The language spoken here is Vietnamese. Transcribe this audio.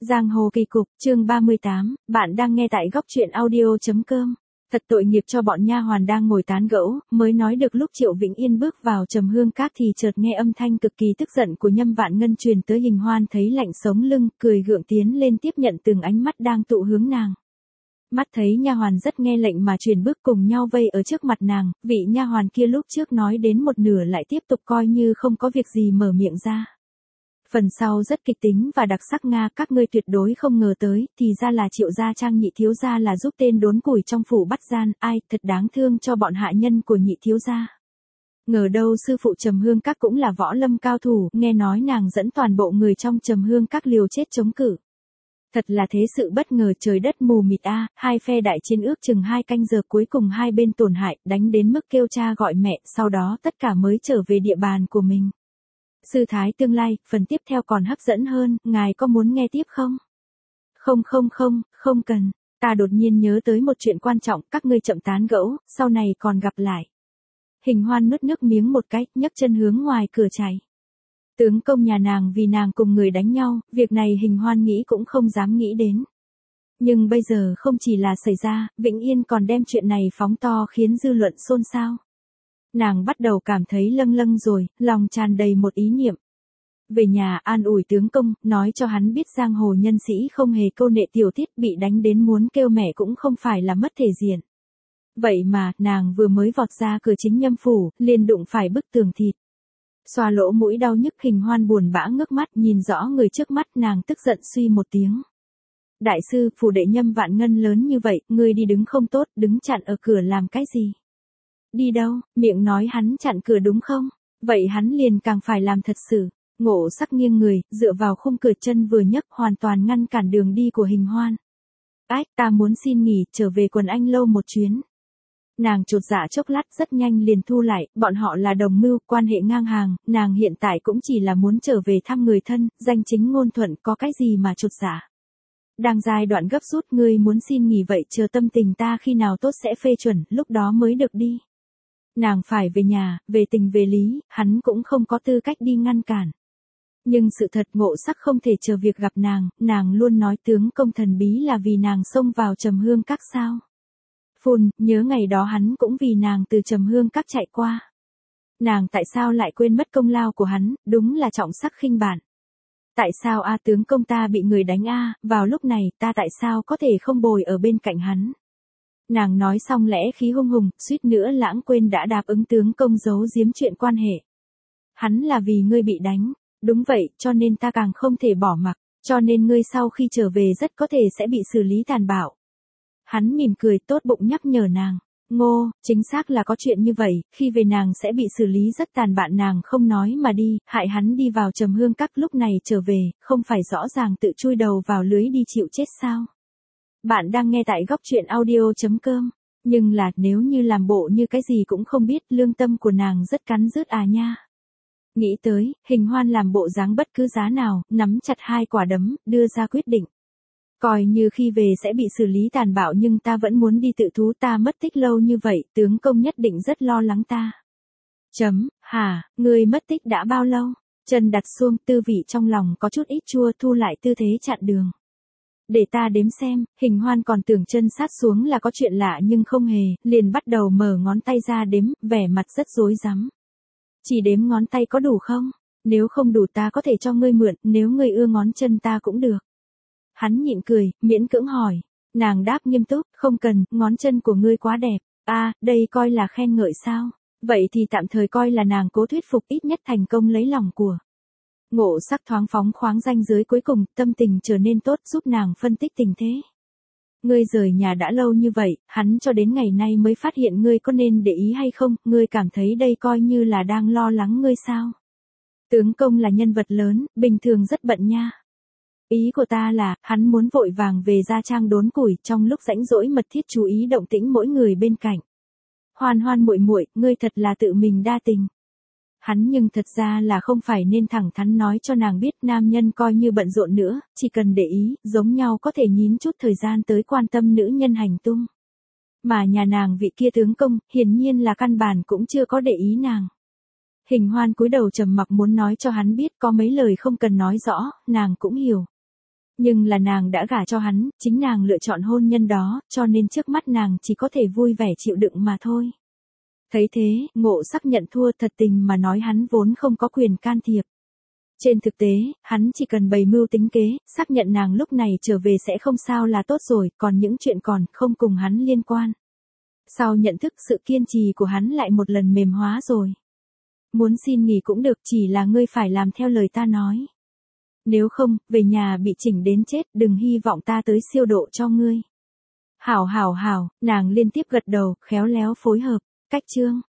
Giang hồ kỳ cục, chương 38, bạn đang nghe tại góc truyện audio.com. Thật tội nghiệp cho bọn nha hoàn đang ngồi tán gẫu, mới nói được lúc Triệu Vĩnh Yên bước vào Trầm Hương Các thì chợt nghe âm thanh cực kỳ tức giận của Nhâm Vạn Ngân truyền tới. Hình Hoan thấy lạnh sống lưng, cười gượng tiến lên tiếp nhận từng ánh mắt đang tụ hướng nàng. Mắt thấy nha hoàn rất nghe lệnh mà truyền bước cùng nhau vây ở trước mặt nàng, vị nha hoàn kia lúc trước nói đến một nửa lại tiếp tục coi như không có việc gì mở miệng ra. Phần sau rất kịch tính và đặc sắc Nga, các ngươi tuyệt đối không ngờ tới, thì ra là Triệu gia Trang nhị thiếu gia là giúp tên đốn củi trong phủ bắt gian, ai, thật đáng thương cho bọn hạ nhân của nhị thiếu gia. Ngờ đâu sư phụ Trầm Hương Các cũng là võ lâm cao thủ, nghe nói nàng dẫn toàn bộ người trong Trầm Hương Các liều chết chống cự. Thật là thế sự bất ngờ, trời đất mù mịt a, hai phe đại chiến ước chừng 2 canh giờ cuối cùng hai bên tổn hại, đánh đến mức kêu cha gọi mẹ, sau đó tất cả mới trở về địa bàn của mình. Sư thái tương lai, phần tiếp theo còn hấp dẫn hơn, ngài có muốn nghe tiếp không? Không cần, ta đột nhiên nhớ tới một chuyện quan trọng, các ngươi chậm tán gẫu, sau này còn gặp lại. Hình Hoan nuốt nước miếng một cái, nhấc chân hướng ngoài cửa chạy. Tướng công nhà nàng vì nàng cùng người đánh nhau, việc này Hình Hoan nghĩ cũng không dám nghĩ đến. Nhưng bây giờ không chỉ là xảy ra, Vĩnh Yên còn đem chuyện này phóng to khiến dư luận xôn xao. Nàng bắt đầu cảm thấy lâng lâng rồi, lòng tràn đầy một ý niệm. Về nhà an ủi tướng công, nói cho hắn biết giang hồ nhân sĩ không hề câu nệ tiểu tiết, bị đánh đến muốn kêu mẹ cũng không phải là mất thể diện. Vậy mà, nàng vừa mới vọt ra cửa chính Nhâm phủ, liền đụng phải bức tường thịt. Xoa lỗ mũi đau nhức, Hình Hoan buồn bã ngước mắt nhìn rõ người trước mắt, nàng tức giận suy một tiếng. Đại sư, phủ đệ Nhâm Vạn Ngân lớn như vậy, ngươi đi đứng không tốt, đứng chặn ở cửa làm cái gì? Đi đâu, miệng nói hắn chặn cửa đúng không? Vậy hắn liền càng phải làm thật sự. Ngộ Sắc nghiêng người, dựa vào khung cửa, chân vừa nhấc hoàn toàn ngăn cản đường đi của Hình Hoan. Ách, ta muốn xin nghỉ, trở về Quần Anh lâu một chuyến. Nàng chột dạ chốc lát rất nhanh liền thu lại, bọn họ là đồng mưu, quan hệ ngang hàng, nàng hiện tại cũng chỉ là muốn trở về thăm người thân, danh chính ngôn thuận, có cái gì mà chột dạ. Đang giai đoạn gấp rút, ngươi muốn xin nghỉ vậy chờ tâm tình ta khi nào tốt sẽ phê chuẩn, lúc đó mới được đi. Nàng phải về nhà, về tình về lý, hắn cũng không có tư cách đi ngăn cản. Nhưng sự thật Ngộ Sắc không thể chờ việc gặp nàng luôn nói tướng công thần bí là vì nàng xông vào Trầm Hương Các sao. Phun, nhớ ngày đó hắn cũng vì nàng từ Trầm Hương Các chạy qua. Nàng tại sao lại quên mất công lao của hắn, đúng là trọng sắc khinh bản. Tại sao tướng công ta bị người đánh vào lúc này ta tại sao có thể không bồi ở bên cạnh hắn. Nàng nói xong lẽ khí hung hùng, suýt nữa lãng quên đã đáp ứng tướng công giấu giếm chuyện quan hệ. Hắn là vì ngươi bị đánh, đúng vậy, cho nên ta càng không thể bỏ mặc, cho nên ngươi sau khi trở về rất có thể sẽ bị xử lý tàn bạo. Hắn mỉm cười tốt bụng nhắc nhở nàng, Ngô, chính xác là có chuyện như vậy, khi về nàng sẽ bị xử lý rất tàn bạo, nàng không nói mà đi, hại hắn đi vào Trầm Hương Các, lúc này trở về, không phải rõ ràng tự chui đầu vào lưới đi chịu chết sao. Bạn đang nghe tại góc truyện audio.com, nhưng là nếu như làm bộ như cái gì cũng không biết, lương tâm của nàng rất cắn rứt nha. Nghĩ tới, Hình Hoan làm bộ dáng bất cứ giá nào, nắm chặt 2 quả đấm, đưa ra quyết định. Coi như khi về sẽ bị xử lý tàn bạo nhưng ta vẫn muốn đi tự thú, ta mất tích lâu như vậy, tướng công nhất định rất lo lắng ta. Hả, ngươi mất tích đã bao lâu? Chân đặt xuông, tư vị trong lòng có chút ít chua, thu lại tư thế chặn đường. Để ta đếm xem, Hình Hoan còn tưởng chân sát xuống là có chuyện lạ nhưng không hề, liền bắt đầu mở ngón tay ra đếm, vẻ mặt rất rối rắm. Chỉ đếm ngón tay có đủ không? Nếu không đủ ta có thể cho ngươi mượn, nếu ngươi ưa ngón chân ta cũng được. Hắn nhịn cười, miễn cưỡng hỏi. Nàng đáp nghiêm túc, không cần, ngón chân của ngươi quá đẹp. Đây coi là khen ngợi sao? Vậy thì tạm thời coi là nàng cố thuyết phục, ít nhất thành công lấy lòng của. Ngộ Sắc thoáng phóng khoáng ranh giới cuối cùng, tâm tình trở nên tốt, giúp nàng phân tích tình thế. Ngươi rời nhà đã lâu như vậy, hắn cho đến ngày nay mới phát hiện ngươi, có nên để ý hay không, ngươi cảm thấy đây coi như là đang lo lắng ngươi sao? Tướng công là nhân vật lớn, bình thường rất bận nha. Ý của ta là, hắn muốn vội vàng về Gia Trang đốn củi, trong lúc rảnh rỗi mật thiết chú ý động tĩnh mỗi người bên cạnh. Hoan muội muội, ngươi thật là tự mình đa tình. Hắn nhưng thật ra là không phải nên thẳng thắn nói cho nàng biết, nam nhân coi như bận rộn nữa, chỉ cần để ý, giống nhau có thể nhín chút thời gian tới quan tâm nữ nhân hành tung. Mà nhà nàng vị kia tướng công, hiển nhiên là căn bản cũng chưa có để ý nàng. Hình Hoan cúi đầu trầm mặc muốn nói cho hắn biết, có mấy lời không cần nói rõ, nàng cũng hiểu. Nhưng là nàng đã gả cho hắn, chính nàng lựa chọn hôn nhân đó, cho nên trước mắt nàng chỉ có thể vui vẻ chịu đựng mà thôi. Thấy thế, Ngộ Sắc nhận thua, thật tình mà nói hắn vốn không có quyền can thiệp. Trên thực tế, hắn chỉ cần bày mưu tính kế, xác nhận nàng lúc này trở về sẽ không sao là tốt rồi, còn những chuyện còn không cùng hắn liên quan. Sau nhận thức sự kiên trì của hắn lại một lần mềm hóa rồi. Muốn xin nghỉ cũng được, chỉ là ngươi phải làm theo lời ta nói. Nếu không, về nhà bị chỉnh đến chết, đừng hy vọng ta tới siêu độ cho ngươi. Hảo, nàng liên tiếp gật đầu, khéo léo phối hợp. Cách chương